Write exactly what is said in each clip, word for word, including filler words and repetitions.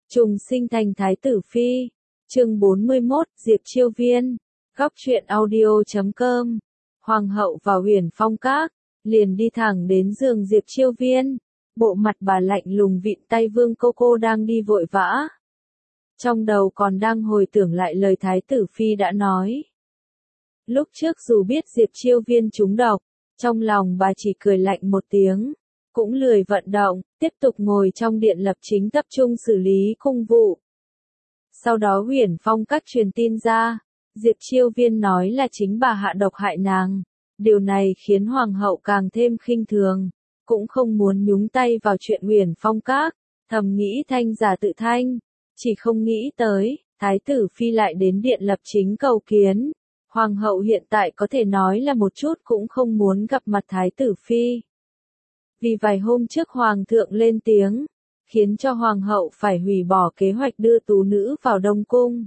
Trùng sinh thành Thái tử Phi. Chương bốn mươi mốt, Diệp Chiêu Viên. Góc truyện audio chấm com. Hoàng hậu vào Huyền Phong Các, liền đi thẳng đến giường Diệp Chiêu Viên. Bộ mặt bà lạnh lùng vịn tay Vương Cô Cô đang đi vội vã. Trong đầu còn đang hồi tưởng lại lời Thái tử Phi đã nói. Lúc trước dù biết Diệp Chiêu Viên trúng độc, trong lòng bà chỉ cười lạnh một tiếng, cũng lười vận động, tiếp tục ngồi trong điện lập chính tập trung xử lý cung vụ. Sau đó Huyền Phong Các truyền tin ra, Diệp Chiêu Viên nói là chính bà hạ độc hại nàng. Điều này khiến Hoàng hậu càng thêm khinh thường, cũng không muốn nhúng tay vào chuyện Huyền Phong Các, thầm nghĩ thanh giả tự thanh, chỉ không nghĩ tới, Thái tử Phi lại đến điện lập chính cầu kiến. Hoàng hậu hiện tại có thể nói là một chút cũng không muốn gặp mặt Thái tử Phi. Vì vài hôm trước Hoàng thượng lên tiếng, khiến cho Hoàng hậu phải hủy bỏ kế hoạch đưa tú nữ vào Đông Cung.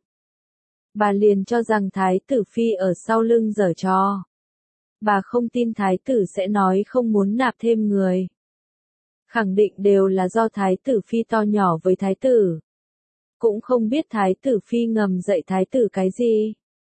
Bà liền cho rằng Thái tử Phi ở sau lưng giở trò. Bà không tin Thái tử sẽ nói không muốn nạp thêm người. Khẳng định đều là do Thái tử Phi to nhỏ với Thái tử. Cũng không biết Thái tử Phi ngầm dạy Thái tử cái gì.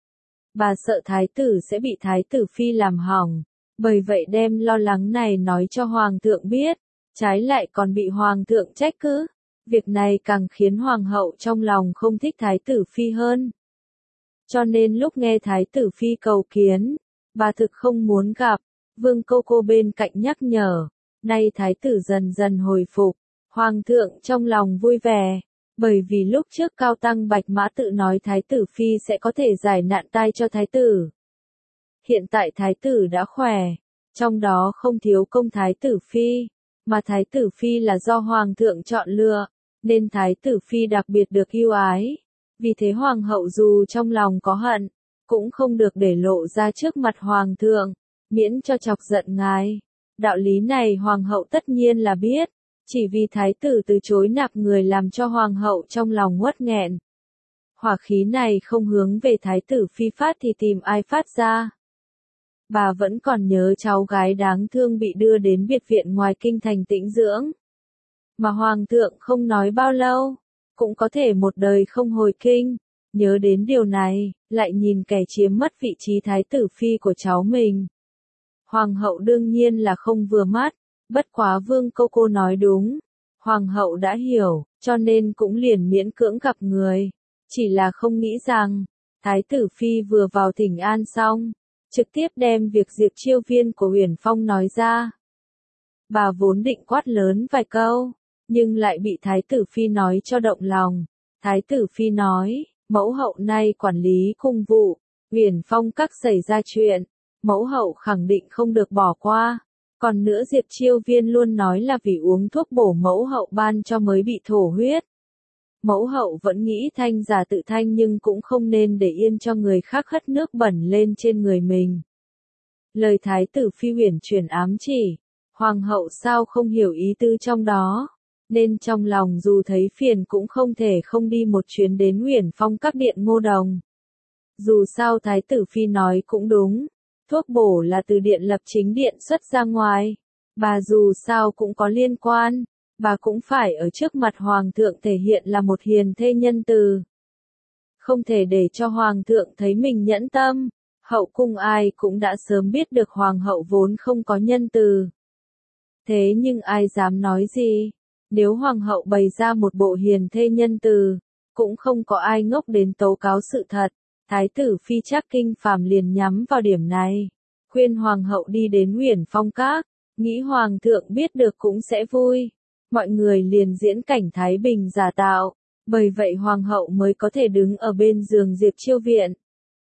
Bà sợ Thái tử sẽ bị Thái tử Phi làm hỏng, bởi vậy đem lo lắng này nói cho Hoàng thượng biết, trái lại còn bị Hoàng thượng trách cứ. Việc này càng khiến Hoàng hậu trong lòng không thích Thái tử Phi hơn. Cho nên lúc nghe Thái tử Phi cầu kiến, bà thực không muốn gặp. Vương Cô Cô bên cạnh nhắc nhở, nay Thái tử dần dần hồi phục, Hoàng thượng trong lòng vui vẻ. Bởi vì lúc trước Cao Tăng Bạch Mã tự nói Thái tử Phi sẽ có thể giải nạn tai cho Thái tử. Hiện tại Thái tử đã khỏe, trong đó không thiếu công Thái tử Phi, mà Thái tử Phi là do Hoàng thượng chọn lựa, nên Thái tử Phi đặc biệt được yêu ái. Vì thế Hoàng hậu dù trong lòng có hận, cũng không được để lộ ra trước mặt Hoàng thượng, miễn cho chọc giận ngài. Đạo lý này Hoàng hậu tất nhiên là biết. Chỉ vì Thái tử từ chối nạp người làm cho Hoàng hậu trong lòng uất nghẹn. Hỏa khí này không hướng về Thái tử Phi phát thì tìm ai phát ra. Bà vẫn còn nhớ cháu gái đáng thương bị đưa đến biệt viện ngoài kinh thành tĩnh dưỡng. Mà Hoàng thượng không nói bao lâu, cũng có thể một đời không hồi kinh. Nhớ đến điều này, lại nhìn kẻ chiếm mất vị trí Thái tử Phi của cháu mình. Hoàng hậu đương nhiên là không vừa mắt. Bất quá Vương Cô Cô nói đúng, Hoàng hậu đã hiểu, cho nên cũng liền miễn cưỡng gặp người. Chỉ là không nghĩ rằng, Thái tử Phi vừa vào thỉnh an xong, trực tiếp đem việc Diệp Chiêu Viên của Huyền Phong nói ra. Bà vốn định quát lớn vài câu, nhưng lại bị Thái tử Phi nói cho động lòng. Thái tử Phi nói, mẫu hậu nay quản lý cung vụ, Huyền Phong Các xảy ra chuyện, mẫu hậu khẳng định không được bỏ qua. Còn nữa Diệp Chiêu Viên luôn nói là vì uống thuốc bổ mẫu hậu ban cho mới bị thổ huyết. Mẫu hậu vẫn nghĩ thanh giả tự thanh nhưng cũng không nên để yên cho người khác hất nước bẩn lên trên người mình. Lời Thái tử Phi huyền chuyển ám chỉ, Hoàng hậu sao không hiểu ý tư trong đó, nên trong lòng dù thấy phiền cũng không thể không đi một chuyến đến Huyền Phong Các điện Ngô Đồng. Dù sao Thái tử Phi nói cũng đúng. Thuốc bổ là từ điện lập chính điện xuất ra ngoài. Bà dù sao cũng có liên quan. Bà cũng phải ở trước mặt Hoàng thượng thể hiện là một hiền thê nhân từ. Không thể để cho Hoàng thượng thấy mình nhẫn tâm. Hậu cung ai cũng đã sớm biết được Hoàng hậu vốn không có nhân từ. Thế nhưng ai dám nói gì? Nếu Hoàng hậu bày ra một bộ hiền thê nhân từ, cũng không có ai ngốc đến tố cáo sự thật. Thái tử Phi Trác Kinh Phàm liền nhắm vào điểm này, khuyên Hoàng hậu đi đến Huyền Phong Các, nghĩ Hoàng thượng biết được cũng sẽ vui. Mọi người liền diễn cảnh Thái Bình giả tạo, bởi vậy Hoàng hậu mới có thể đứng ở bên giường Diệp Chiêu Viện.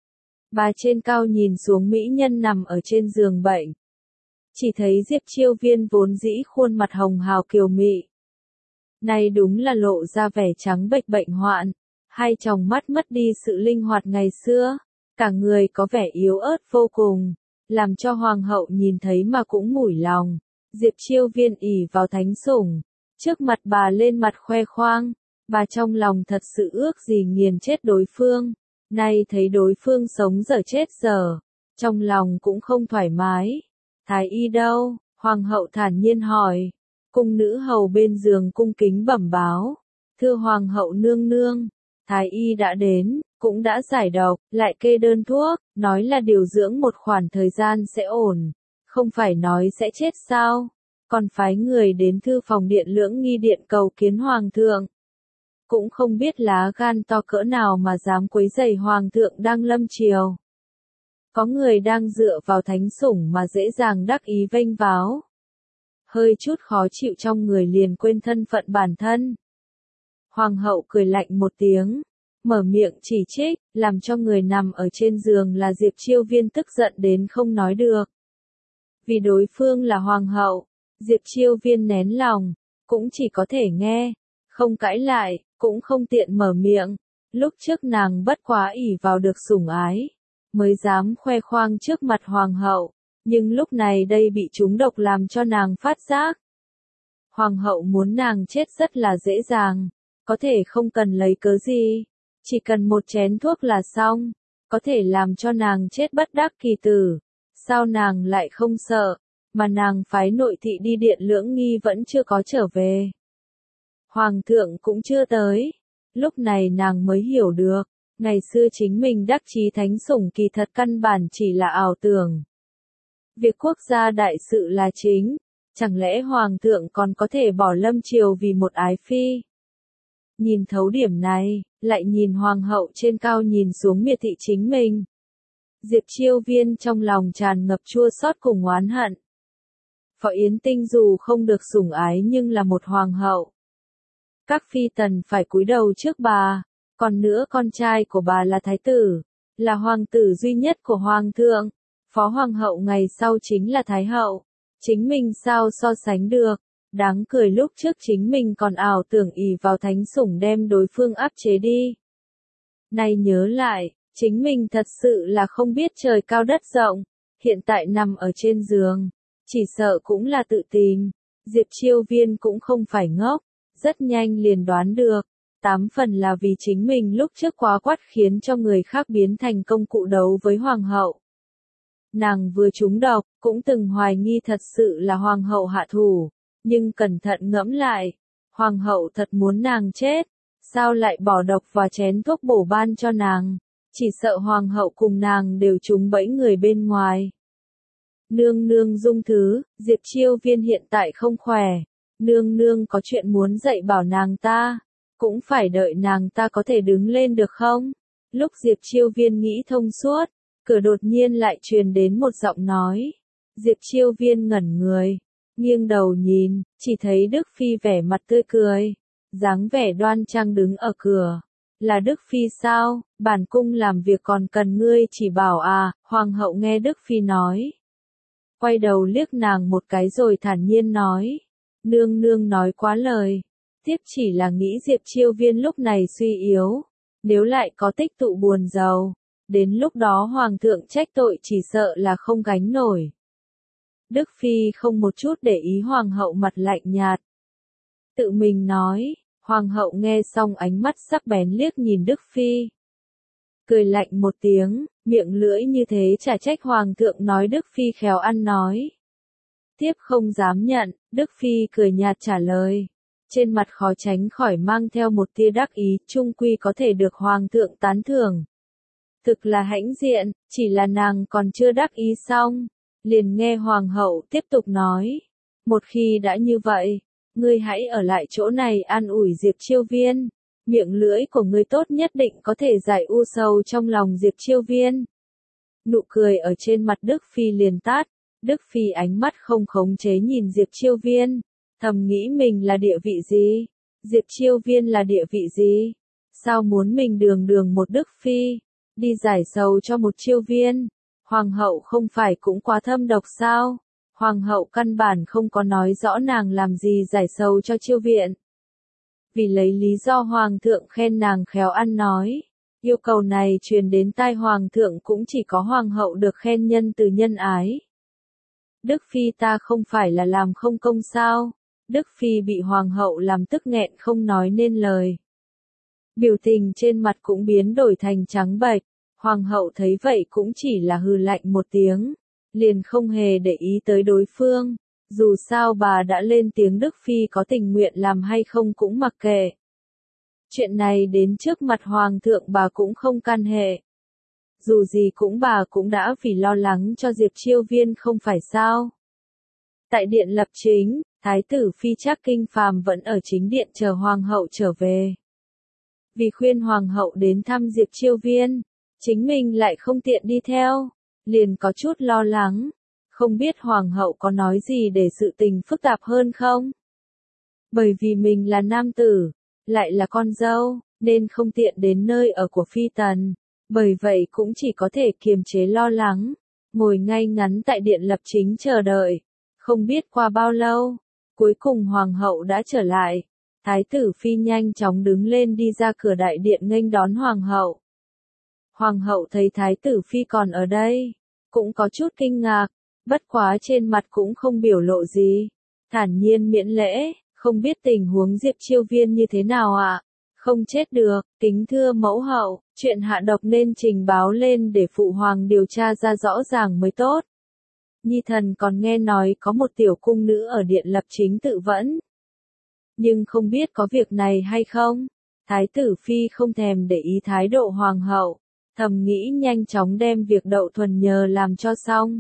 Bà trên cao nhìn xuống mỹ nhân nằm ở trên giường bệnh. Chỉ thấy Diệp Chiêu Viên vốn dĩ khuôn mặt hồng hào kiều mị. Nay đúng là lộ ra vẻ trắng bệch bệnh hoạn. Hai tròng mắt mất đi sự linh hoạt ngày xưa, cả người có vẻ yếu ớt vô cùng, làm cho Hoàng hậu nhìn thấy mà cũng mủi lòng. Diệp Chiêu Viên ỷ vào thánh sủng, trước mặt bà lên mặt khoe khoang, bà trong lòng thật sự ước gì nghiền chết đối phương, nay thấy đối phương sống dở chết dở, trong lòng cũng không thoải mái. Thái y đâu? Hoàng hậu thản nhiên hỏi. Cung nữ hầu bên giường cung kính bẩm báo. Thưa Hoàng hậu nương nương, Thái y đã đến, cũng đã giải độc, lại kê đơn thuốc, nói là điều dưỡng một khoảng thời gian sẽ ổn, không phải nói sẽ chết sao, còn phái người đến thư phòng điện Lưỡng Nghi điện cầu kiến Hoàng thượng. Cũng không biết lá gan to cỡ nào mà dám quấy rầy Hoàng thượng đang lâm triều. Có người đang dựa vào thánh sủng mà dễ dàng đắc ý vênh váo. Hơi chút khó chịu trong người liền quên thân phận bản thân. Hoàng hậu cười lạnh một tiếng, mở miệng chỉ trích, làm cho người nằm ở trên giường là Diệp Chiêu Viên tức giận đến không nói được. Vì đối phương là hoàng hậu, Diệp Chiêu Viên nén lòng, cũng chỉ có thể nghe, không cãi lại, cũng không tiện mở miệng. Lúc trước nàng bất quá ỷ vào được sủng ái, mới dám khoe khoang trước mặt hoàng hậu, nhưng lúc này đây bị trúng độc làm cho nàng phát giác. Hoàng hậu muốn nàng chết rất là dễ dàng, có thể không cần lấy cớ gì, chỉ cần một chén thuốc là xong, có thể làm cho nàng chết bất đắc kỳ tử. Sao nàng lại không sợ, mà nàng phái nội thị đi điện Lưỡng Nghi vẫn chưa có trở về. Hoàng thượng cũng chưa tới, lúc này nàng mới hiểu được, ngày xưa chính mình đắc chí thánh sủng kỳ thật căn bản chỉ là ảo tưởng. Việc quốc gia đại sự là chính, chẳng lẽ Hoàng thượng còn có thể bỏ lâm triều vì một ái phi? Nhìn thấu điểm này, lại nhìn Hoàng hậu trên cao nhìn xuống miệt thị chính mình. Diệp Chiêu Viên trong lòng tràn ngập chua xót cùng oán hận. Phó Yến Tinh dù không được sủng ái nhưng là một hoàng hậu. Các phi tần phải cúi đầu trước bà, còn nữa con trai của bà là thái tử, là hoàng tử duy nhất của hoàng thượng, phó hoàng hậu ngày sau chính là thái hậu, chính mình sao so sánh được, đáng cười lúc trước chính mình còn ảo tưởng ỷ vào thánh sủng đem đối phương áp chế đi. Nay nhớ lại, chính mình thật sự là không biết trời cao đất rộng, hiện tại nằm ở trên giường, chỉ sợ cũng là tự tìm. Diệp Chiêu Viên cũng không phải ngốc, rất nhanh liền đoán được, tám phần là vì chính mình lúc trước quá quát khiến cho người khác biến thành công cụ đấu với hoàng hậu. Nàng vừa trúng độc, cũng từng hoài nghi thật sự là hoàng hậu hạ thủ, nhưng cẩn thận ngẫm lại, hoàng hậu thật muốn nàng chết, sao lại bỏ độc vào chén thuốc bổ ban cho nàng, chỉ sợ hoàng hậu cùng nàng đều trúng bẫy người bên ngoài. Nương nương dung thứ, Diệp Chiêu Viên hiện tại không khỏe, nương nương có chuyện muốn dạy bảo nàng ta, cũng phải đợi nàng ta có thể đứng lên được không? Lúc Diệp Chiêu Viên nghĩ thông suốt, cửa đột nhiên lại truyền đến một giọng nói. Diệp Chiêu Viên ngẩn người, nghiêng đầu nhìn, chỉ thấy Đức Phi vẻ mặt tươi cười, dáng vẻ đoan trang đứng ở cửa. Là Đức Phi sao, bản cung làm việc còn cần ngươi chỉ bảo à, hoàng hậu nghe Đức Phi nói. Quay đầu liếc nàng một cái rồi thản nhiên nói, nương nương nói quá lời, tiếp chỉ là nghĩ Diệp Chiêu Viên lúc này suy yếu, nếu lại có tích tụ buồn giàu, đến lúc đó hoàng thượng trách tội chỉ sợ là không gánh nổi. Đức Phi không một chút để ý hoàng hậu mặt lạnh nhạt. Tự mình nói, hoàng hậu nghe xong ánh mắt sắc bén liếc nhìn Đức Phi. Cười lạnh một tiếng, miệng lưỡi như thế chả trách hoàng thượng nói Đức Phi khéo ăn nói. Tiếp không dám nhận, Đức Phi cười nhạt trả lời. Trên mặt khó tránh khỏi mang theo một tia đắc ý, trung quy có thể được hoàng thượng tán thưởng. Thực là hãnh diện, chỉ là nàng còn chưa đắc ý xong, liền nghe hoàng hậu tiếp tục nói. Một khi đã như vậy, ngươi hãy ở lại chỗ này an ủi Diệp Chiêu Viên, miệng lưỡi của ngươi tốt nhất định có thể giải u sầu trong lòng Diệp Chiêu Viên. Nụ cười ở trên mặt Đức Phi liền tắt, Đức Phi ánh mắt không khống chế nhìn Diệp Chiêu Viên, thầm nghĩ mình là địa vị gì, Diệp Chiêu Viên là địa vị gì, sao muốn mình đường đường một Đức Phi, đi giải sầu cho một Chiêu Viên, hoàng hậu không phải cũng quá thâm độc sao, hoàng hậu căn bản không có nói rõ nàng làm gì giải sầu cho Chiêu Viện. Vì lấy lý do hoàng thượng khen nàng khéo ăn nói, yêu cầu này truyền đến tai hoàng thượng cũng chỉ có hoàng hậu được khen nhân từ nhân ái. Đức Phi ta không phải là làm không công sao, Đức Phi bị hoàng hậu làm tức nghẹn không nói nên lời. Biểu tình trên mặt cũng biến đổi thành trắng bệch, hoàng hậu thấy vậy cũng chỉ là hừ lạnh một tiếng, liền không hề để ý tới đối phương. Dù sao bà đã lên tiếng Đức Phi có tình nguyện làm hay không cũng mặc kệ. Chuyện này đến trước mặt hoàng thượng bà cũng không can hệ. Dù gì cũng bà cũng đã vì lo lắng cho Diệp Chiêu Viên không phải sao. Tại điện lập chính, Thái tử Phi Trác Kinh Phàm vẫn ở chính điện chờ hoàng hậu trở về. Vì khuyên hoàng hậu đến thăm Diệp Chiêu Viên, chính mình lại không tiện đi theo, liền có chút lo lắng, không biết hoàng hậu có nói gì để sự tình phức tạp hơn không? Bởi vì mình là nam tử, lại là con dâu, nên không tiện đến nơi ở của phi tần, bởi vậy cũng chỉ có thể kiềm chế lo lắng, ngồi ngay ngắn tại điện lập chính chờ đợi. Không biết qua bao lâu, cuối cùng hoàng hậu đã trở lại. Thái tử Phi nhanh chóng đứng lên đi ra cửa đại điện nghênh đón hoàng hậu. Hoàng hậu thấy Thái tử Phi còn ở đây, cũng có chút kinh ngạc, bất quá trên mặt cũng không biểu lộ gì, thản nhiên miễn lễ, không biết tình huống Diệp Chiêu Viên như thế nào ạ? À? Không chết được, kính thưa mẫu hậu, chuyện hạ độc nên trình báo lên để phụ hoàng điều tra ra rõ ràng mới tốt. Nhi thần còn nghe nói có một tiểu cung nữ ở điện lập chính tự vẫn. Nhưng không biết có việc này hay không? Thái tử Phi không thèm để ý thái độ hoàng hậu, thầm nghĩ nhanh chóng đem việc Đậu Thuần nhờ làm cho xong.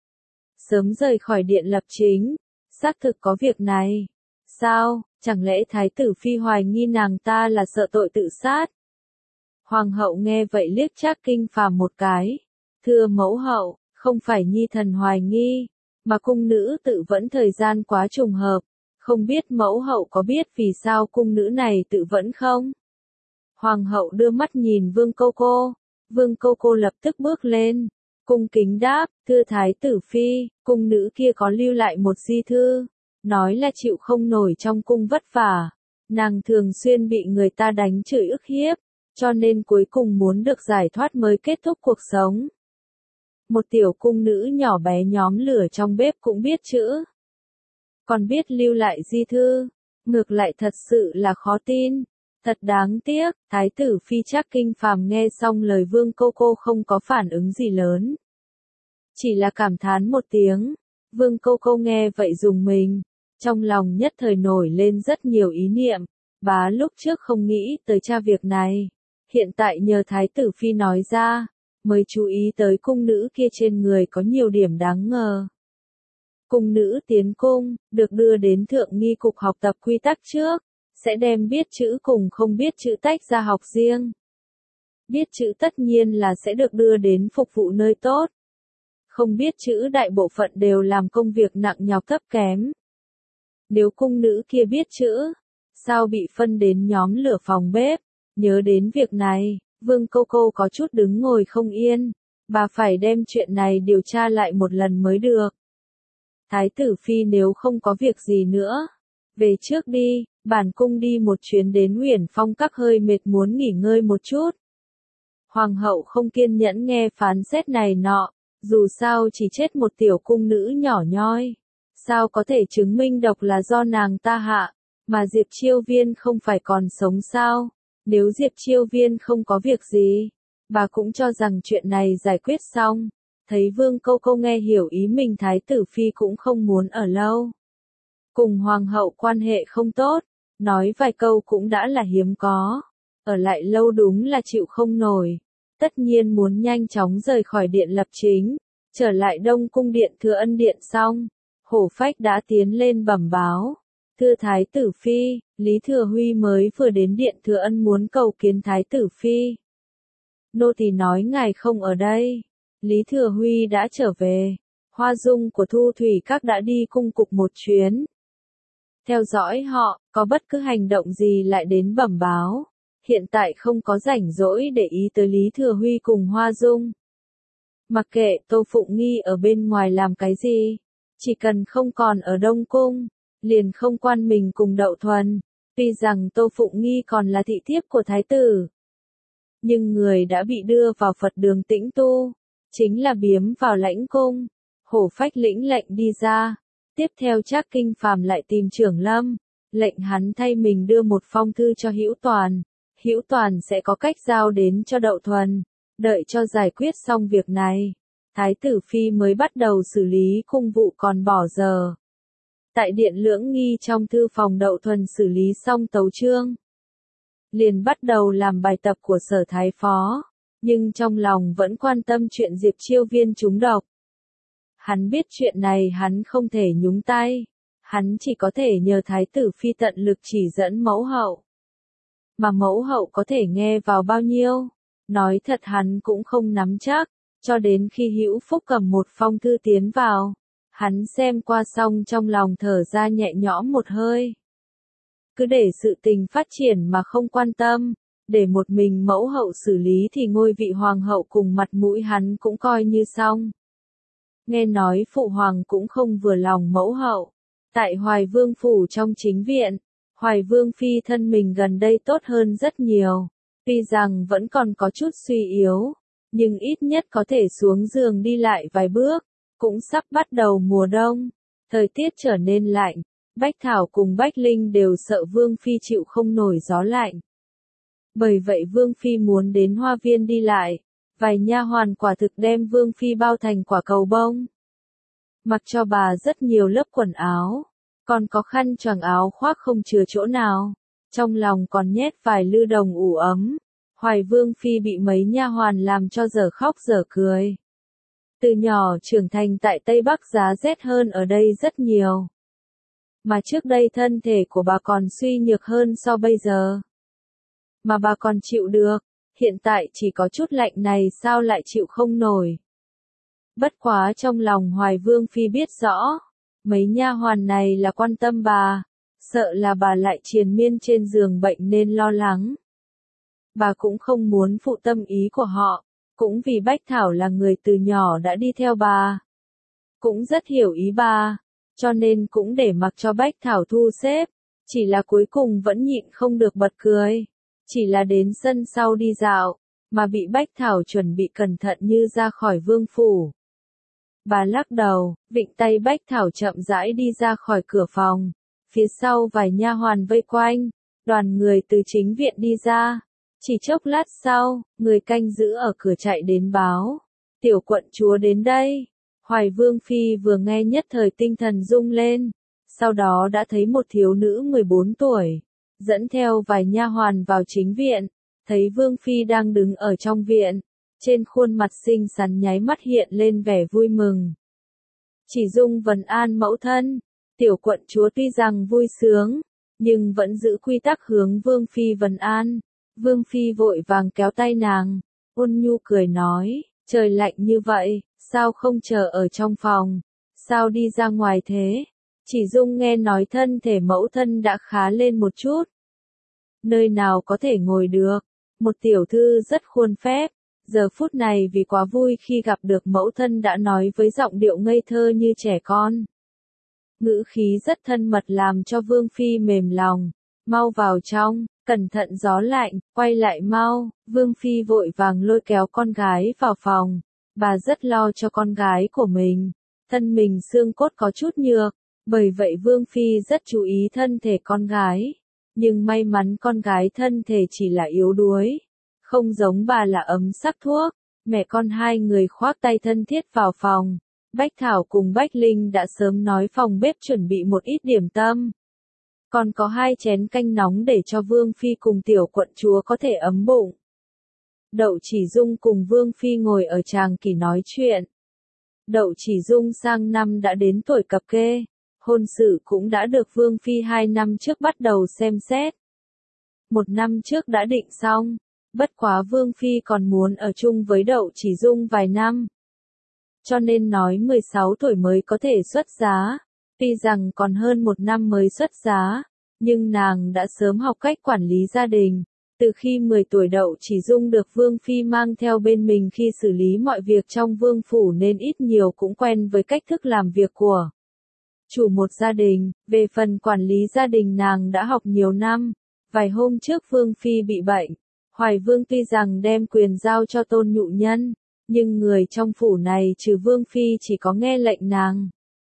Sớm rời khỏi điện lập chính, xác thực có việc này. Sao, chẳng lẽ Thái tử Phi hoài nghi nàng ta là sợ tội tự sát? Hoàng hậu nghe vậy liếc Trác Kinh Phàm một cái. Thưa mẫu hậu, không phải nhi thần hoài nghi, mà cung nữ tự vẫn thời gian quá trùng hợp. Không biết mẫu hậu có biết vì sao cung nữ này tự vẫn không? Hoàng hậu đưa mắt nhìn Vương Cô Cô. Vương Cô Cô lập tức bước lên, cung kính đáp, thưa Thái tử Phi, cung nữ kia có lưu lại một di thư, nói là chịu không nổi trong cung vất vả, nàng thường xuyên bị người ta đánh chửi ức hiếp, cho nên cuối cùng muốn được giải thoát mới kết thúc cuộc sống. Một tiểu cung nữ nhỏ bé nhóm lửa trong bếp cũng biết chữ, còn biết lưu lại di thư, ngược lại thật sự là khó tin. Thật đáng tiếc, Thái tử Phi Trác Kinh Phàm nghe xong lời Vương Cô Cô không có phản ứng gì lớn. Chỉ là cảm thán một tiếng, Vương Cô Cô nghe vậy dùng mình, trong lòng nhất thời nổi lên rất nhiều ý niệm, bá lúc trước không nghĩ tới tra việc này, hiện tại nhờ Thái tử Phi nói ra, mới chú ý tới cung nữ kia trên người có nhiều điểm đáng ngờ. Cung nữ tiến cung, được đưa đến thượng nghi cục học tập quy tắc trước, sẽ đem biết chữ cùng không biết chữ tách ra học riêng. Biết chữ tất nhiên là sẽ được đưa đến phục vụ nơi tốt. Không biết chữ đại bộ phận đều làm công việc nặng nhọc thấp kém. Nếu cung nữ kia biết chữ, sao bị phân đến nhóm lửa phòng bếp? Nhớ đến việc này, Vương Cô Cô có chút đứng ngồi không yên. Bà phải đem chuyện này điều tra lại một lần mới được. Thái tử Phi nếu không có việc gì nữa, về trước đi, bản cung đi một chuyến đến Huyền Phong Các hơi mệt muốn nghỉ ngơi một chút. Hoàng hậu không kiên nhẫn nghe phán xét này nọ, dù sao chỉ chết một tiểu cung nữ nhỏ nhoi. Sao có thể chứng minh độc là do nàng ta hạ, mà Diệp Chiêu Viên không phải còn sống sao? Nếu Diệp Chiêu Viên không có việc gì, bà cũng cho rằng chuyện này giải quyết xong. Thấy Vương Câu Câu nghe hiểu ý mình, Thái tử Phi cũng không muốn ở lâu. Cùng hoàng hậu quan hệ không tốt, nói vài câu cũng đã là hiếm có. Ở lại lâu đúng là chịu không nổi. Tất nhiên muốn nhanh chóng rời khỏi điện lập chính, trở lại Đông Cung điện Thừa Ân điện xong. Hổ Phách đã tiến lên bẩm báo. Thưa Thái tử Phi, Lý Thừa Huy mới vừa đến điện Thừa Ân muốn cầu kiến Thái tử Phi. Nô tỳ nói ngài không ở đây. Lý Thừa Huy đã trở về. Hoa Dung của Thu Thủy Các đã đi cung cục một chuyến. Theo dõi họ, có bất cứ hành động gì lại đến bẩm báo. Hiện tại không có rảnh rỗi để ý tới Lý Thừa Huy cùng Hoa Dung. Mặc kệ Tô Phụng Nghi ở bên ngoài làm cái gì, chỉ cần không còn ở Đông Cung, liền không quan mình cùng Đậu Thuần. Tuy rằng Tô Phụng Nghi còn là thị thiếp của Thái tử, nhưng người đã bị đưa vào Phật đường tĩnh tu, chính là biếm vào lãnh cung. Hổ Phách lĩnh lệnh đi ra. Tiếp theo Trác Kinh Phàm lại tìm Trưởng Lâm, lệnh hắn thay mình đưa một phong thư cho Hữu Toàn. Hữu Toàn sẽ có cách giao đến cho Đậu Thuần. Đợi cho giải quyết xong việc này, Thái tử Phi mới bắt đầu xử lý cung vụ còn bỏ giờ. Tại điện Lưỡng Nghi trong thư phòng, Đậu Thuần xử lý xong tấu chương. liền bắt đầu làm bài tập của Sở Thái Phó, nhưng trong lòng vẫn quan tâm chuyện Diệp Chiêu Viên trúng độc. Hắn biết chuyện này hắn không thể nhúng tay, hắn chỉ có thể nhờ Thái tử Phi tận lực chỉ dẫn mẫu hậu. Mà mẫu hậu có thể nghe vào bao nhiêu? Nói thật hắn cũng không nắm chắc, cho đến khi Hữu Phúc cầm một phong thư tiến vào, hắn xem qua xong trong lòng thở ra nhẹ nhõm một hơi. Cứ để sự tình phát triển mà không quan tâm, để một mình mẫu hậu xử lý thì ngôi vị hoàng hậu cùng mặt mũi hắn cũng coi như xong. Nghe nói phụ hoàng cũng không vừa lòng mẫu hậu. Tại Hoài Vương phủ trong chính viện, Hoài Vương phi thân mình gần đây tốt hơn rất nhiều. Tuy rằng vẫn còn có chút suy yếu, nhưng ít nhất có thể xuống giường đi lại vài bước. Cũng sắp bắt đầu mùa đông, thời tiết trở nên lạnh, Bách Thảo cùng Bách Linh đều sợ Vương phi chịu không nổi gió lạnh. Bởi vậy Vương phi muốn đến hoa viên đi lại, vài nha hoàn quả thực đem Vương phi bao thành quả cầu bông. Mặc cho bà rất nhiều lớp quần áo, còn có khăn choàng áo khoác không chừa chỗ nào, trong lòng còn nhét vài lư đồng ủ ấm. Hoài Vương phi bị mấy nha hoàn làm cho dở khóc dở cười. Từ nhỏ trưởng thành tại Tây Bắc giá rét hơn ở đây rất nhiều. Mà trước đây thân thể của bà còn suy nhược hơn so bây giờ. Mà bà còn chịu được, hiện tại chỉ có chút lạnh này sao lại chịu không nổi. Bất quá trong lòng Hoài Vương phi biết rõ, mấy nha hoàn này là quan tâm bà, sợ là bà lại triền miên trên giường bệnh nên lo lắng. Bà cũng không muốn phụ tâm ý của họ, cũng vì Bách Thảo là người từ nhỏ đã đi theo bà. Cũng rất hiểu ý bà, cho nên cũng để mặc cho Bách Thảo thu xếp, chỉ là cuối cùng vẫn nhịn không được bật cười. Chỉ là đến sân sau đi dạo, mà bị Bách Thảo chuẩn bị cẩn thận như ra khỏi vương phủ. Bà lắc đầu, vịnh tay Bách Thảo chậm rãi đi ra khỏi cửa phòng, phía sau vài nha hoàn vây quanh, đoàn người từ chính viện đi ra. Chỉ chốc lát sau, người canh giữ ở cửa chạy đến báo, tiểu quận chúa đến đây. Hoài Vương phi vừa nghe nhất thời tinh thần rung lên, sau đó đã thấy một thiếu nữ mười bốn tuổi, dẫn theo vài nha hoàn vào chính viện, thấy Vương phi đang đứng ở trong viện, trên khuôn mặt xinh xắn nháy mắt hiện lên vẻ vui mừng. Chỉ Dung vần an mẫu thân, tiểu quận chúa tuy rằng vui sướng, nhưng vẫn giữ quy tắc hướng Vương phi vần an. Vương phi vội vàng kéo tay nàng, ôn nhu cười nói, trời lạnh như vậy, sao không chờ ở trong phòng, sao đi ra ngoài thế? Chỉ Dung nghe nói thân thể mẫu thân đã khá lên một chút. Nơi nào có thể ngồi được, một tiểu thư rất khuôn phép, giờ phút này vì quá vui khi gặp được mẫu thân đã nói với giọng điệu ngây thơ như trẻ con. Ngữ khí rất thân mật làm cho Vương phi mềm lòng, mau vào trong. Cẩn thận gió lạnh, quay lại mau. Vương phi vội vàng lôi kéo con gái vào phòng. Bà rất lo cho con gái của mình. Thân mình xương cốt có chút nhược, bởi vậy Vương phi rất chú ý thân thể con gái. Nhưng may mắn con gái thân thể chỉ là yếu đuối, không giống bà là ấm sắc thuốc. Mẹ con hai người khoác tay thân thiết vào phòng. Bách Thảo cùng Bách Linh đã sớm nói phòng bếp chuẩn bị một ít điểm tâm. Còn có hai chén canh nóng để cho Vương phi cùng tiểu quận chúa có thể ấm bụng. Đậu Chỉ Dung cùng Vương phi ngồi ở tràng kỷ nói chuyện. Đậu Chỉ Dung sang năm đã đến tuổi cập kê, hôn sự cũng đã được Vương phi hai năm trước bắt đầu xem xét. Một năm trước đã định xong, bất quá Vương phi còn muốn ở chung với Đậu Chỉ Dung vài năm. Cho nên nói mười sáu tuổi mới có thể xuất giá. Tuy rằng còn hơn một năm mới xuất giá, nhưng nàng đã sớm học cách quản lý gia đình. Từ khi mười tuổi Đậu Chỉ Dung được Vương phi mang theo bên mình khi xử lý mọi việc trong vương phủ nên ít nhiều cũng quen với cách thức làm việc của chủ một gia đình. Về phần quản lý gia đình nàng đã học nhiều năm. Vài hôm trước Vương phi bị bệnh, Hoài Vương tuy rằng đem quyền giao cho Tôn Nhụ Nhân, nhưng người trong phủ này trừ Vương phi chỉ có nghe lệnh nàng.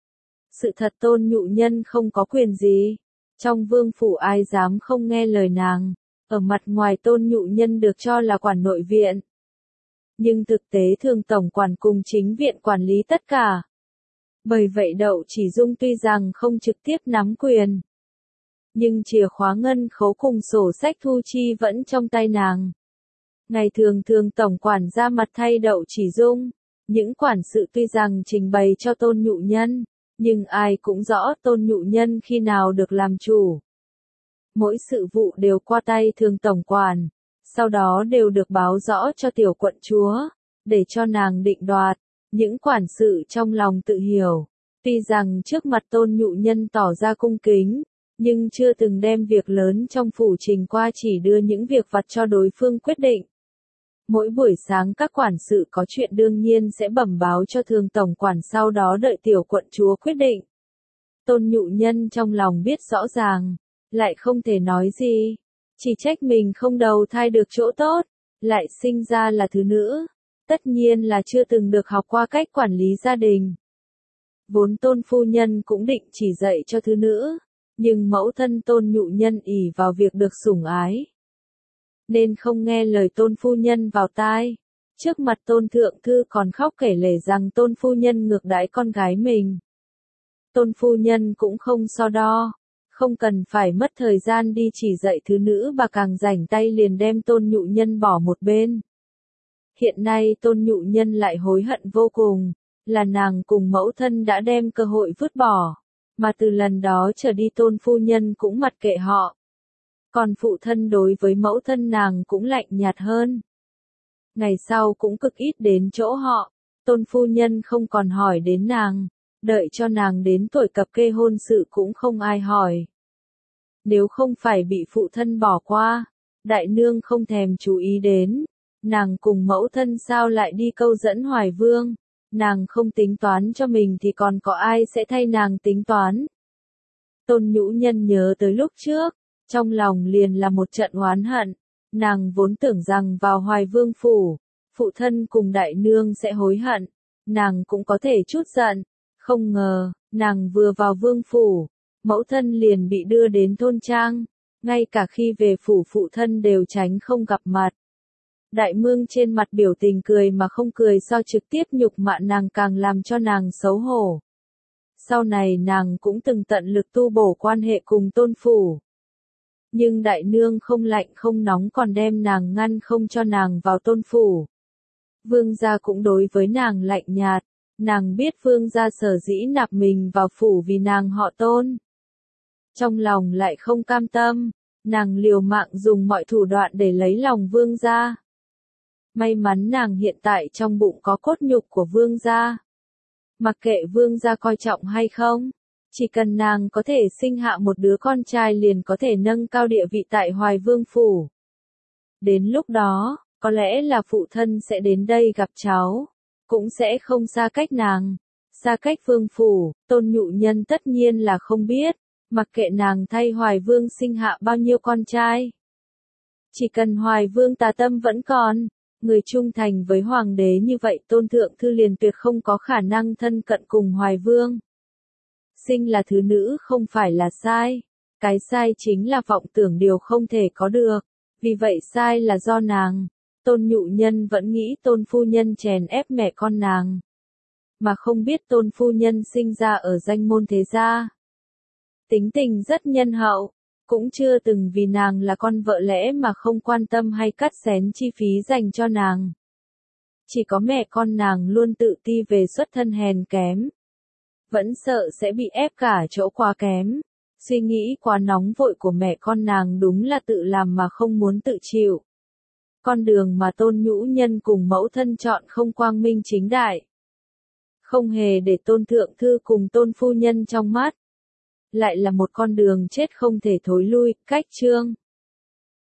Sự thật Tôn Nhụ Nhân không có quyền gì. Trong vương phủ ai dám không nghe lời nàng. Ở mặt ngoài Tôn Nhụ Nhân được cho là quản nội viện. Nhưng thực tế thường tổng quản cùng chính viện quản lý tất cả. Bởi vậy Đậu Chỉ Dung tuy rằng không trực tiếp nắm quyền, nhưng chìa khóa ngân khấu cùng sổ sách thu chi vẫn trong tay nàng. Ngày thường thường tổng quản ra mặt thay Đậu Chỉ Dung, những quản sự tuy rằng trình bày cho Tôn Nhụ Nhân, nhưng ai cũng rõ Tôn Nhụ Nhân khi nào được làm chủ. Mỗi sự vụ đều qua tay thường tổng quản, sau đó đều được báo rõ cho tiểu quận chúa, để cho nàng định đoạt. Những quản sự trong lòng tự hiểu, tuy rằng trước mặt Tôn Nhụ Nhân tỏ ra cung kính, nhưng chưa từng đem việc lớn trong phủ trình qua, chỉ đưa những việc vặt cho đối phương quyết định. Mỗi buổi sáng các quản sự có chuyện đương nhiên sẽ bẩm báo cho thường tổng quản, sau đó đợi tiểu quận chúa quyết định. Tôn Nhụ Nhân trong lòng biết rõ ràng, lại không thể nói gì, chỉ trách mình không đầu thai được chỗ tốt, lại sinh ra là thứ nữ, tất nhiên là chưa từng được học qua cách quản lý gia đình. Vốn Tôn phu nhân cũng định chỉ dạy cho thứ nữ, nhưng mẫu thân Tôn Nhụ Nhân ỷ vào việc được sủng ái, nên không nghe lời Tôn phu nhân vào tai. Trước mặt Tôn thượng thư còn khóc kể lể rằng Tôn phu nhân ngược đãi con gái mình. Tôn phu nhân cũng không so đo, không cần phải mất thời gian đi chỉ dạy thứ nữ, bà càng rảnh tay liền đem Tôn Nhụ Nhân bỏ một bên. Hiện nay Tôn Nhụ Nhân lại hối hận vô cùng, là nàng cùng mẫu thân đã đem cơ hội vứt bỏ, mà từ lần đó trở đi Tôn phu nhân cũng mặc kệ họ. Còn phụ thân đối với mẫu thân nàng cũng lạnh nhạt hơn. Ngày sau cũng cực ít đến chỗ họ, Tôn phu nhân không còn hỏi đến nàng, đợi cho nàng đến tuổi cập kê hôn sự cũng không ai hỏi. Nếu không phải bị phụ thân bỏ qua, đại nương không thèm chú ý đến, nàng cùng mẫu thân sao lại đi câu dẫn Hoài Vương, nàng không tính toán cho mình thì còn có ai sẽ thay nàng tính toán. Tôn Nhũ Nhân nhớ tới lúc trước, trong lòng liền là một trận oán hận, nàng vốn tưởng rằng vào Hoài Vương phủ, phụ thân cùng đại nương sẽ hối hận, nàng cũng có thể chút giận, không ngờ, nàng vừa vào vương phủ, mẫu thân liền bị đưa đến thôn trang, ngay cả khi về phủ phụ thân đều tránh không gặp mặt. Đại Mương trên mặt biểu tình cười mà không cười, so trực tiếp nhục mạ nàng càng làm cho nàng xấu hổ. Sau này nàng cũng từng tận lực tu bổ quan hệ cùng Tôn phủ. Nhưng đại nương không lạnh không nóng còn đem nàng ngăn không cho nàng vào Tôn phủ. Vương gia cũng đối với nàng lạnh nhạt, nàng biết vương gia sở dĩ nạp mình vào phủ vì nàng họ Tôn. Trong lòng lại không cam tâm, nàng liều mạng dùng mọi thủ đoạn để lấy lòng vương gia. May mắn nàng hiện tại trong bụng có cốt nhục của vương gia. Mặc kệ vương gia coi trọng hay không, chỉ cần nàng có thể sinh hạ một đứa con trai liền có thể nâng cao địa vị tại Hoài Vương phủ. Đến lúc đó, có lẽ là phụ thân sẽ đến đây gặp cháu, cũng sẽ không xa cách nàng. Xa cách vương phủ, Tôn Nhụ Nhân tất nhiên là không biết, mặc kệ nàng thay Hoài Vương sinh hạ bao nhiêu con trai. Chỉ cần Hoài Vương tà tâm vẫn còn, người trung thành với hoàng đế như vậy Tôn thượng thư liền tuyệt không có khả năng thân cận cùng Hoài Vương. Sinh là thứ nữ không phải là sai, cái sai chính là vọng tưởng điều không thể có được, vì vậy sai là do nàng. Tôn Nhụ Nhân vẫn nghĩ Tôn phu nhân chèn ép mẹ con nàng, mà không biết Tôn phu nhân sinh ra ở danh môn thế gia. Tính tình rất nhân hậu, cũng chưa từng vì nàng là con vợ lẽ mà không quan tâm hay cắt xén chi phí dành cho nàng. Chỉ có mẹ con nàng luôn tự ti về xuất thân hèn kém. Vẫn sợ sẽ bị ép cả chỗ quá kém. Suy nghĩ quá nóng vội của mẹ con nàng đúng là tự làm mà không muốn tự chịu. Con đường mà Tôn Nhũ Nhân cùng mẫu thân chọn không quang minh chính đại. Không hề để Tôn thượng thư cùng Tôn phu nhân trong mắt. Lại là một con đường chết không thể thối lui, cách chương.